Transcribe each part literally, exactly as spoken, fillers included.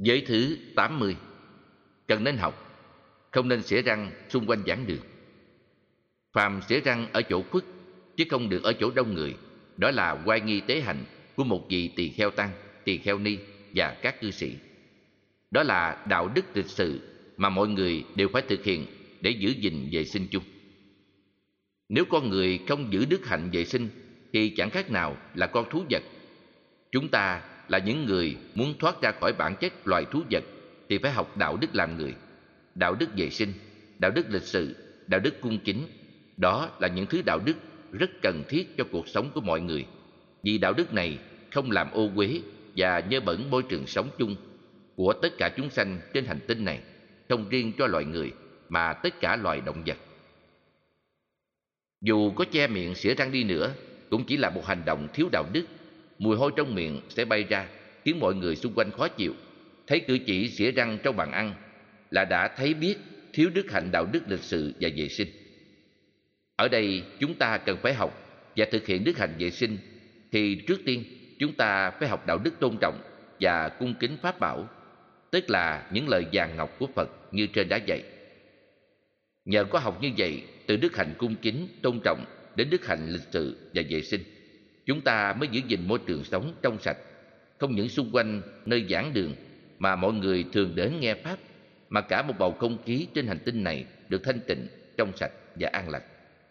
Giới thứ tám mươi. Cần nên học, không nên xỉa răng xung quanh giảng đường. Phàm xỉa răng ở chỗ khuất, chứ không được ở chỗ đông người, đó là oai nghi tế hạnh của một vị tỳ kheo tăng, tỳ kheo ni và các cư sĩ. Đó là đạo đức lịch sự mà mọi người đều phải thực hiện để giữ gìn vệ sinh chung. Nếu con người không giữ đức hạnh vệ sinh thì chẳng khác nào là con thú vật. Chúng ta là những người muốn thoát ra khỏi bản chất loài thú vật thì phải học đạo đức làm người, đạo đức vệ sinh, đạo đức lịch sự, đạo đức cung kính. Đó là những thứ đạo đức rất cần thiết cho cuộc sống của mọi người, vì đạo đức này không làm ô uế và nhơ bẩn môi trường sống chung của tất cả chúng sanh trên hành tinh này, không riêng cho loài người mà tất cả loài động vật. Dù có che miệng xỉa răng đi nữa, cũng chỉ là một hành động thiếu đạo đức. Mùi hôi trong miệng sẽ bay ra, khiến mọi người xung quanh khó chịu. Thấy cử chỉ xỉa răng trong bàn ăn là đã thấy biết thiếu đức hạnh đạo đức lịch sự và vệ sinh. Ở đây chúng ta cần phải học và thực hiện đức hạnh vệ sinh, thì trước tiên chúng ta phải học đạo đức tôn trọng và cung kính pháp bảo, tức là những lời vàng ngọc của Phật như trên đã dạy. Nhờ có học như vậy, từ đức hạnh cung kính, tôn trọng đến đức hạnh lịch sự và vệ sinh, chúng ta mới giữ gìn môi trường sống trong sạch, không những xung quanh nơi giảng đường mà mọi người thường đến nghe pháp, mà cả một bầu không khí trên hành tinh này được thanh tịnh, trong sạch và an lành.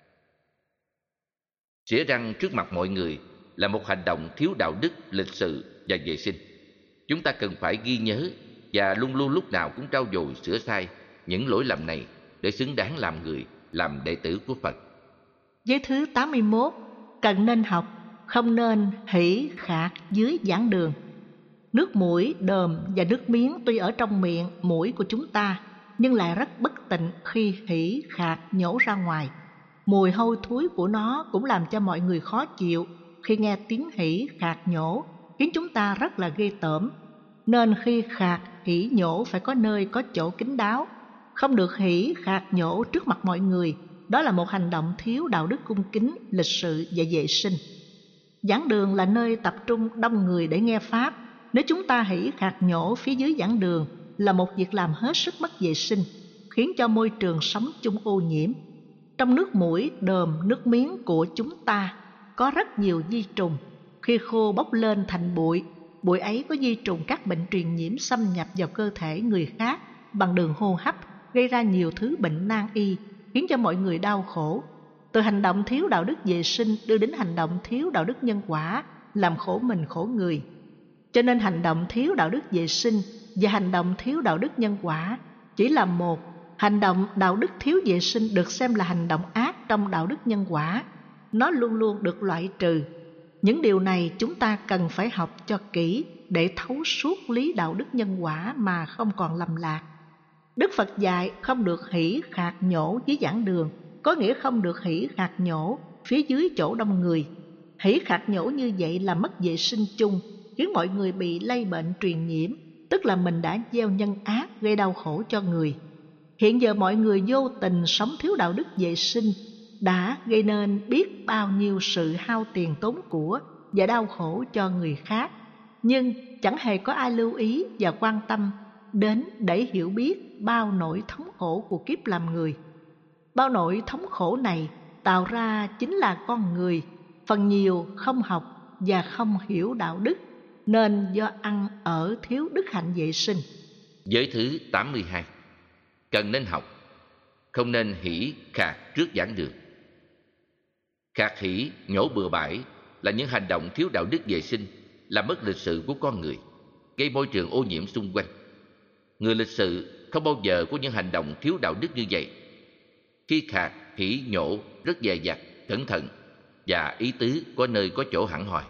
Xỉa răng trước mặt mọi người là một hành động thiếu đạo đức, lịch sự và vệ sinh. Chúng ta cần phải ghi nhớ và luôn luôn lúc nào cũng trau dồi sửa sai những lỗi lầm này để xứng đáng làm người, làm đệ tử của Phật. Giới thứ tám mươi mốt. Cần nên học, không nên hỉ khạc dưới giảng đường. Nước mũi, đờm và nước miếng tuy ở trong miệng, mũi của chúng ta, nhưng lại rất bất tịnh khi hỉ khạc nhổ ra ngoài. Mùi hôi thối của nó cũng làm cho mọi người khó chịu khi nghe tiếng hỉ khạc nhổ, khiến chúng ta rất là ghê tởm. Nên khi khạc hỉ nhổ phải có nơi có chỗ kín đáo, không được hỉ khạc nhổ trước mặt mọi người. Đó là một hành động thiếu đạo đức cung kính, lịch sự và vệ sinh. Giảng đường là nơi tập trung đông người để nghe pháp. Nếu chúng ta hỉ khạc nhổ phía dưới giảng đường là một việc làm hết sức mất vệ sinh, khiến cho môi trường sống chung ô nhiễm. Trong nước mũi, đờm, nước miếng của chúng ta có rất nhiều vi trùng. Khi khô bốc lên thành bụi, bụi ấy có vi trùng các bệnh truyền nhiễm xâm nhập vào cơ thể người khác bằng đường hô hấp, gây ra nhiều thứ bệnh nan y, khiến cho mọi người đau khổ. Từ hành động thiếu đạo đức vệ sinh đưa đến hành động thiếu đạo đức nhân quả, làm khổ mình khổ người. Cho nên hành động thiếu đạo đức vệ sinh và hành động thiếu đạo đức nhân quả chỉ là một. Hành động đạo đức thiếu vệ sinh được xem là hành động ác trong đạo đức nhân quả. Nó luôn luôn được loại trừ. Những điều này chúng ta cần phải học cho kỹ để thấu suốt lý đạo đức nhân quả mà không còn lầm lạc. Đức Phật dạy không được hỉ khạc nhổ dưới giảng đường, có nghĩa không được hỉ khạc nhổ phía dưới chỗ đông người. Hỉ khạc nhổ như vậy là mất vệ sinh chung, khiến mọi người bị lây bệnh truyền nhiễm, tức là mình đã gieo nhân ác gây đau khổ cho người. Hiện giờ mọi người vô tình sống thiếu đạo đức vệ sinh đã gây nên biết bao nhiêu sự hao tiền tốn của và đau khổ cho người khác, nhưng chẳng hề có ai lưu ý và quan tâm đến để hiểu biết bao nỗi thống khổ của kiếp làm người. Bao nỗi thống khổ này tạo ra chính là con người phần nhiều không học và không hiểu đạo đức, nên do ăn ở thiếu đức hạnh vệ sinh. Giới thứ tám mươi hai. Cần nên học, không nên hỉ khạc trước giảng đường. Khạc hỉ, nhổ bừa bãi là những hành động thiếu đạo đức vệ sinh, làm mất lịch sự của con người, gây môi trường ô nhiễm xung quanh. Người lịch sự không bao giờ có những hành động thiếu đạo đức như vậy. Khi khạc, hỉ, nhổ rất dè dặt, cẩn thận và ý tứ có nơi có chỗ hẳn hoi.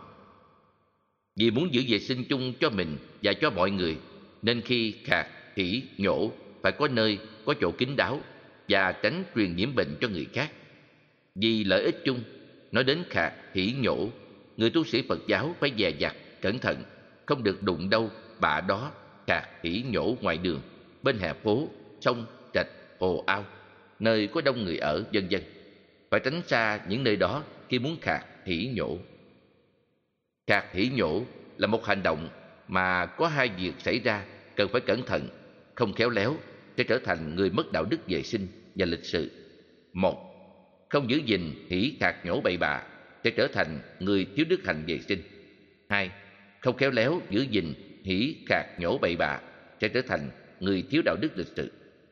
Vì muốn giữ vệ sinh chung cho mình và cho mọi người, nên khi khạc, hỉ, nhổ phải có nơi có chỗ kín đáo và tránh truyền nhiễm bệnh cho người khác. Vì lợi ích chung, nói đến khạc, hỉ, nhổ, người tu sĩ Phật giáo phải dè dặt, cẩn thận, không được đụng đâu bạ đó khạc, hỉ, nhổ ngoài đường, bên hè phố, sông, rạch, hồ ao, nơi có đông người ở, vân vân. Phải tránh xa những nơi đó khi muốn khạc, hỉ, nhổ. Khạc, hỉ, nhổ là một hành động mà có hai việc xảy ra cần phải cẩn thận, không khéo léo sẽ trở thành người mất đạo đức vệ sinh và lịch sự. Một, không giữ gìn hỉ khạc nhổ bậy bạ sẽ trở thành người thiếu đức hạnh vệ sinh. Hai, không khéo léo giữ gìn hỉ khạc nhổ bậy bạ sẽ trở thành người thiếu đạo đức lịch sự.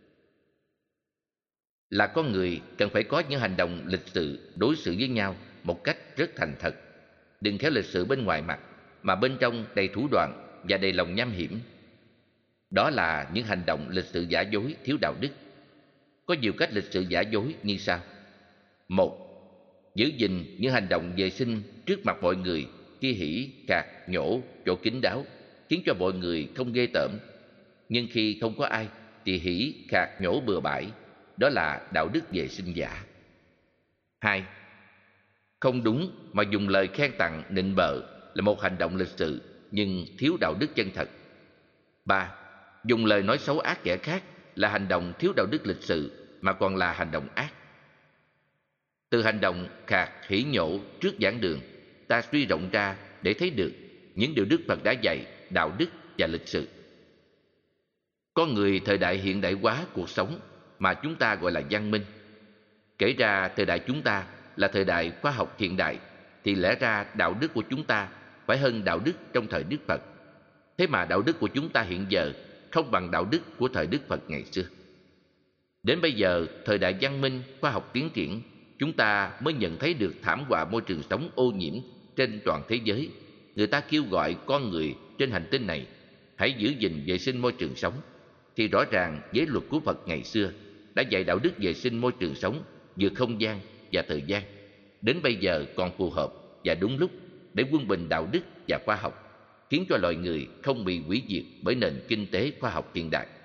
Là con người cần phải có những hành động lịch sự đối xử với nhau một cách rất thành thật. Đừng khéo lịch sự bên ngoài mặt mà bên trong đầy thủ đoạn và đầy lòng nham hiểm. Đó là những hành động lịch sự giả dối thiếu đạo đức. Có nhiều cách lịch sự giả dối như sau. Một, giữ gìn những hành động vệ sinh trước mặt mọi người khi hỉ khạc nhổ chỗ kín đáo, khiến cho mọi người không ghê tởm. Nhưng khi không có ai thì hỉ khạc nhổ bừa bãi, đó là đạo đức vệ sinh giả. Hai, không đúng mà dùng lời khen tặng nịnh bợ là một hành động lịch sự nhưng thiếu đạo đức chân thật. Ba, dùng lời nói xấu ác kẻ khác là hành động thiếu đạo đức lịch sự mà còn là hành động ác. Từ hành động khạc hỉ nhổ trước giảng đường, ta suy rộng ra để thấy được những điều Đức Phật đã dạy, đạo đức và lịch sự. Con người thời đại hiện đại hóa cuộc sống mà chúng ta gọi là văn minh. Kể ra thời đại chúng ta là thời đại khoa học hiện đại, thì lẽ ra đạo đức của chúng ta phải hơn đạo đức trong thời Đức Phật. Thế mà đạo đức của chúng ta hiện giờ không bằng đạo đức của thời Đức Phật ngày xưa. Đến bây giờ, thời đại văn minh, khoa học tiến triển, chúng ta mới nhận thấy được thảm họa môi trường sống ô nhiễm trên toàn thế giới. Người ta kêu gọi con người trên hành tinh này hãy giữ gìn vệ sinh môi trường sống, thì rõ ràng giới luật của Phật ngày xưa đã dạy đạo đức vệ sinh môi trường sống vượt không gian và thời gian, đến bây giờ còn phù hợp và đúng lúc để quân bình đạo đức và khoa học, khiến cho loài người không bị hủy diệt bởi nền kinh tế khoa học hiện đại.